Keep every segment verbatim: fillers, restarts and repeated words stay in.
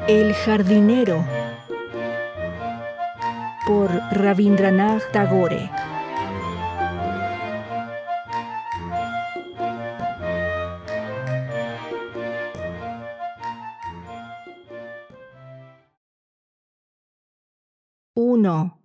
El jardinero, por Rabindranath Tagore. Uno.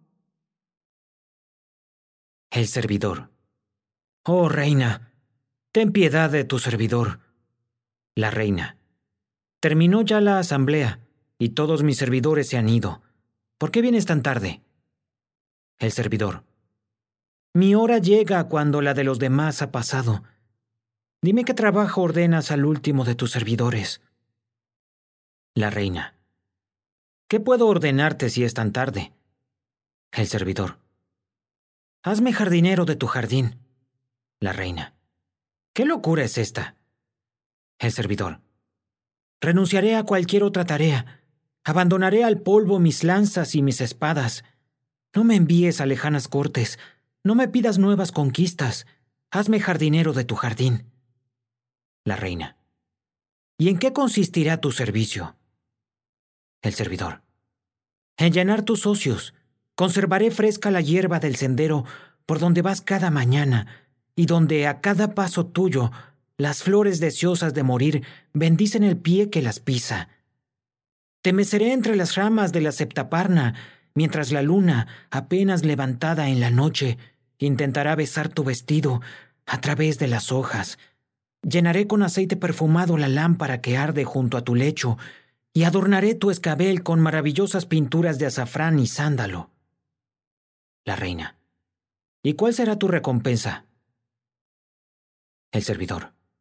El servidor. Oh, reina, ten piedad de tu servidor. La reina. Terminó ya la asamblea y todos mis servidores se han ido. ¿Por qué vienes tan tarde? El servidor. Mi hora llega cuando la de los demás ha pasado. Dime qué trabajo ordenas al último de tus servidores. La reina. ¿Qué puedo ordenarte si es tan tarde? El servidor. Hazme jardinero de tu jardín. La reina. ¿Qué locura es esta? El servidor. Renunciaré a cualquier otra tarea. Abandonaré al polvo mis lanzas y mis espadas. No me envíes a lejanas cortes. No me pidas nuevas conquistas. Hazme jardinero de tu jardín. La reina. ¿Y en qué consistirá tu servicio? El servidor. En llenar tus ocios. Conservaré fresca la hierba del sendero por donde vas cada mañana y donde a cada paso tuyo las flores deseosas de morir bendicen el pie que las pisa. Te meceré entre las ramas de la septaparna, mientras la luna, apenas levantada en la noche, intentará besar tu vestido a través de las hojas. Llenaré con aceite perfumado la lámpara que arde junto a tu lecho y adornaré tu escabel con maravillosas pinturas de azafrán y sándalo. La reina. ¿Y cuál será tu recompensa? El servidor.